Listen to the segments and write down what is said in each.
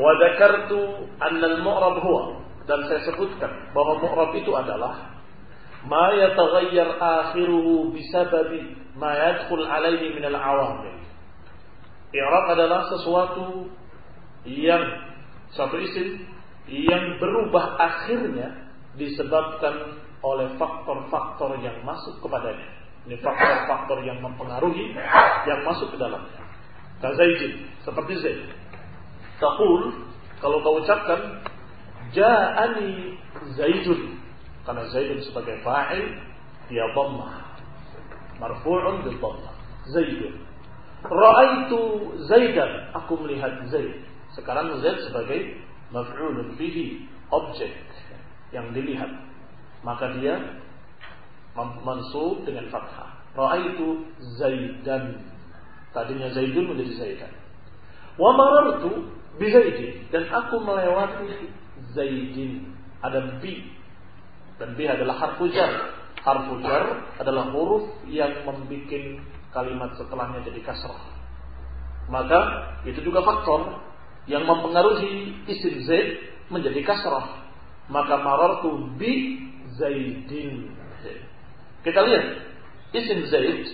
Wa dzakartu anna al-mu'rab huwa, dan saya sebutkan bahwa mu'rab itu adalah ma yataghayyar akhiruhu bisababi ma yadkhul alaihi min al-awamil. I'rab adalah sesuatu yang suatu isim yang berubah akhirnya disebabkan oleh faktor-faktor yang masuk kepadanya. Ini faktor-faktor yang mempengaruhi yang masuk ke dalamnya. Kazaidin, seperti Zaid. Taqul, kalau kau ucapkan ja'ani Zaidun, karena Zaidun sebagai fa'il dia dhammah, marfu'un bil dhammah. Zaidun. Ra'aitu Zaidan, aku melihat Zaid. Sekarang Zaid sebagai maf'ulun bihi, objek yang dilihat, maka dia mansub dengan fathah. Ra'aitu Zaidan, tadinya Zaidun menjadi Zaidan. Wa marartu bi Zaidin, dan aku melewati Zaidin. Ada bi, dan bi adalah harfu jar. Harfu jar adalah huruf yang membuat kalimat setelahnya jadi kasrah. Maka itu juga faktor yang mempengaruhi isim Zaid menjadi kasrah. Maka marartu bi Zaidin. Kita lihat isim Zaid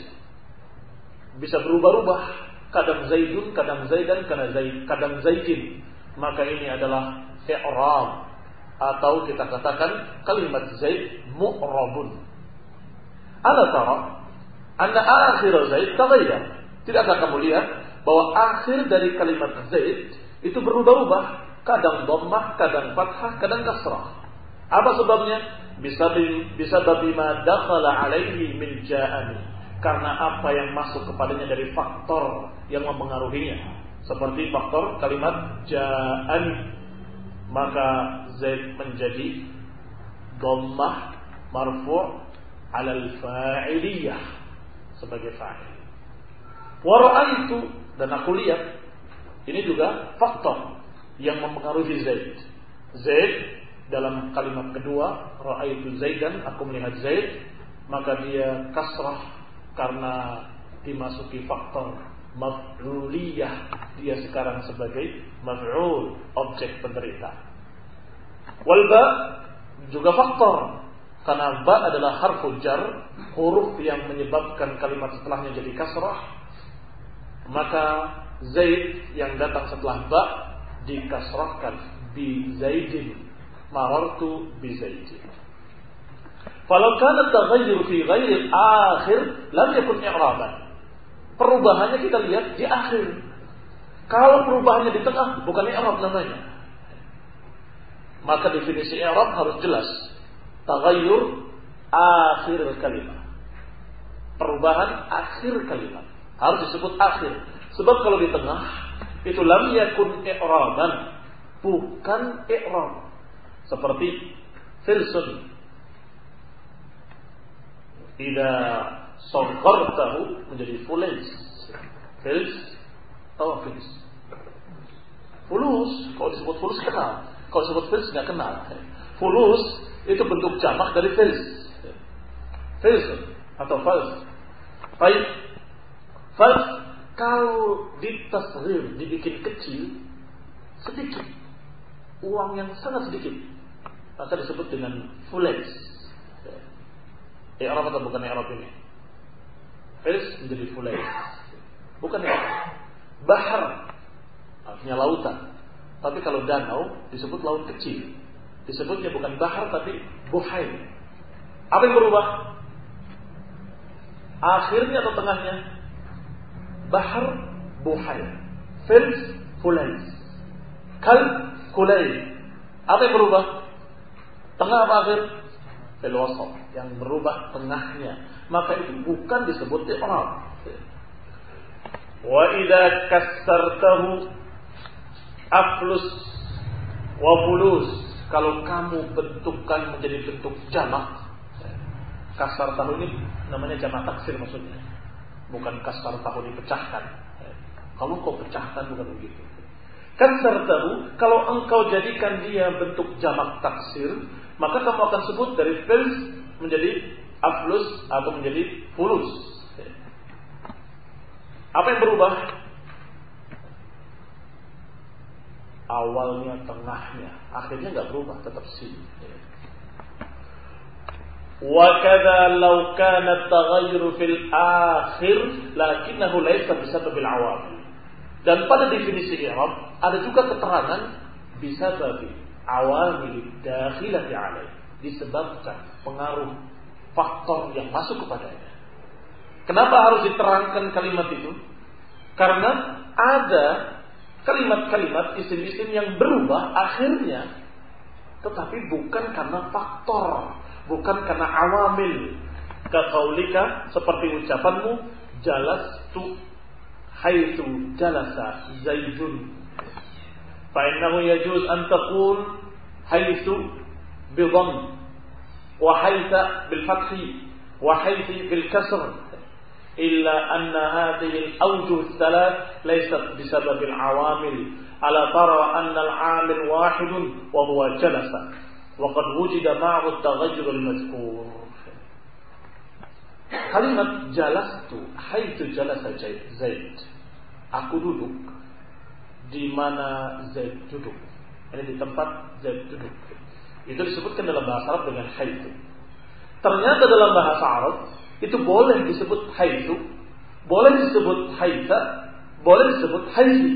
bisa berubah-ubah. Kadang Zaidun, kadang Zaidan, kadang Zaidin. Maka ini adalah i'rab, atau kita katakan kalimat Zaid mu'rabun. Ala tara anna akhir Zaid taghayyar. Tidakkah kamu lihat bahwa akhir dari kalimat Zaid itu berubah-ubah, kadang dhammah, kadang fathah, kadang kasrah. Apa sebabnya? Bisababi ma dakhala alaihi min ja'ani, karena apa yang masuk kepadanya dari faktor yang mempengaruhinya, seperti faktor kalimat ja'ani. Maka Zaid menjadi dhammah marfu' alal fa'iliyah, sebagai fa'il. Wa ra'aitu, dan aku lihat, ini juga faktor yang mempengaruhi Zaid. Zaid dalam kalimat kedua, ra'aitu Zaidan, aku melihat Zaid, maka dia kasrah karena dimasuki faktor maf'uliyah. Dia sekarang sebagai maf'ul, objek penderita. Wal ba juga faktor, karena ba adalah harfu jar, huruf yang menyebabkan kalimat setelahnya jadi kasrah. Maka Zaid yang datang setelah ba dikasrahkan bi Zaidin. Marartu bi Zaidin. Falau kana taghayyur fi ghairi akhir lam yakun i'raban. Perubahannya kita lihat di akhir. Kalau perubahannya di tengah, bukan i'rab namanya. Maka definisi i'rab harus jelas. Taghayyur akhir kalimat. Perubahan akhir kalimat harus disebut akhir. Sebab kalau di tengah itu lam yakun i'raban, bukan i'rab. Seperti filsun, idza saghartahu menjadi fulus. Fils atau fils. Fulus, kalau disebut fulus kenal. Kalau disebut fils enggak kenal. Fulus itu bentuk jamak dari fils. Filsun atau fals. Baik. Fals kalau ditasghir, dibikin kecil, sedikit, uang yang sangat sedikit, maka disebut dengan fulus. I'rab atau bukan i'rab ini? Fils menjadi fulus. Bukan i'rab. Bahar artinya lautan. Tapi kalau danau disebut laut kecil. Disebutnya bukan bahar tapi buhair. Apa yang berubah? Akhirnya atau tengahnya? Bahar, buhair. Fils, fulus. Kal, kulay. Apa yang berubah? Tengah apa akhir? Fil wasat, yang berubah tengahnya. Maka itu bukan disebut i'rab. Wa idza kassartahu aflus wa fulus, kalau kamu bentukkan menjadi bentuk jamak. Kasar tahu ini namanya jamak taksir maksudnya, bukan kasar tahu dipecahkan. Kalau kau pecahkan bukan begitu. Kasar tahu, kalau engkau jadikan dia bentuk jamak taksir, maka kamu akan sebut dari fils menjadi aflus atau menjadi fulus. Apa yang berubah? awalnya, tengahnya, akhirnya nggak berubah, tetap sin. Wa kadza law kana at-taghayyur fil akhir lakinnahu laysa bisababil awamil. Dan pada definisi i'rab ada juga keterangan bisababi awamil dakhilati alaih, disebabkan pengaruh faktor yang masuk kepadanya. Kenapa harus diterangkan kalimat itu? Karena ada kalimat-kalimat isim-isim yang berubah akhirnya, tetapi bukan karena faktor, bukan karena awamil. Kaqaulika, seperti ucapanmu, jalastu haitsu jalasa Zaidun. Fa innahu yajuz an taqul haitsu bi dhamm wa haitsa bil fathi wa haitsi bil kasr, illa anna hadhihi al-awjuh ath-thalath laysat bisabab al-awamil. Ala tara anna al-amil wahidun wa huwa jalasa wa qad wujida ma'ahu at-taghayyur al-mazkur. Kalimat jalastu haitsu jalasa Zaid, aku duduk di mana Zaid duduk. Ini di tempat Zaid duduk. Itu disebutkan dalam bahasa Arab dengan haitsu. Ternyata dalam bahasa Arab itu boleh disebut haitsu, boleh disebut haitsa, boleh disebut haitsi.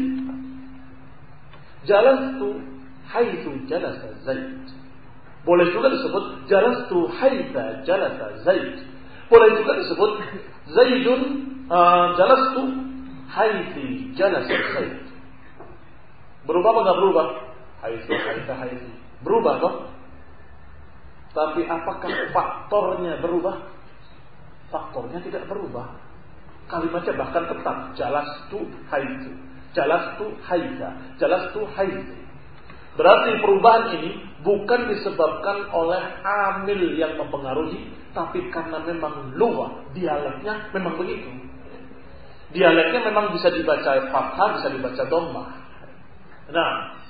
Jalastu haitsu jalasa Zaid. Boleh juga disebut jalastu haitsa jalasa Zaid. Boleh juga disebut Zaidun jalastu haitsi jalasa Zaid. Berubah apa enggak berubah? Haitsu, haitsa, haitsi. Berubah toh? Tapi apakah faktornya berubah? Faktornya tidak berubah. Kalimatnya bahkan tetap jalastu haitsu, jalastu haitsa, jalastu haitsi. Berarti perubahan ini bukan disebabkan oleh amil yang mempengaruhi, tapi karena memang lughah, dialeknya memang begitu. Dialeknya memang bisa dibaca fathah, bisa dibaca dhammah. Nah,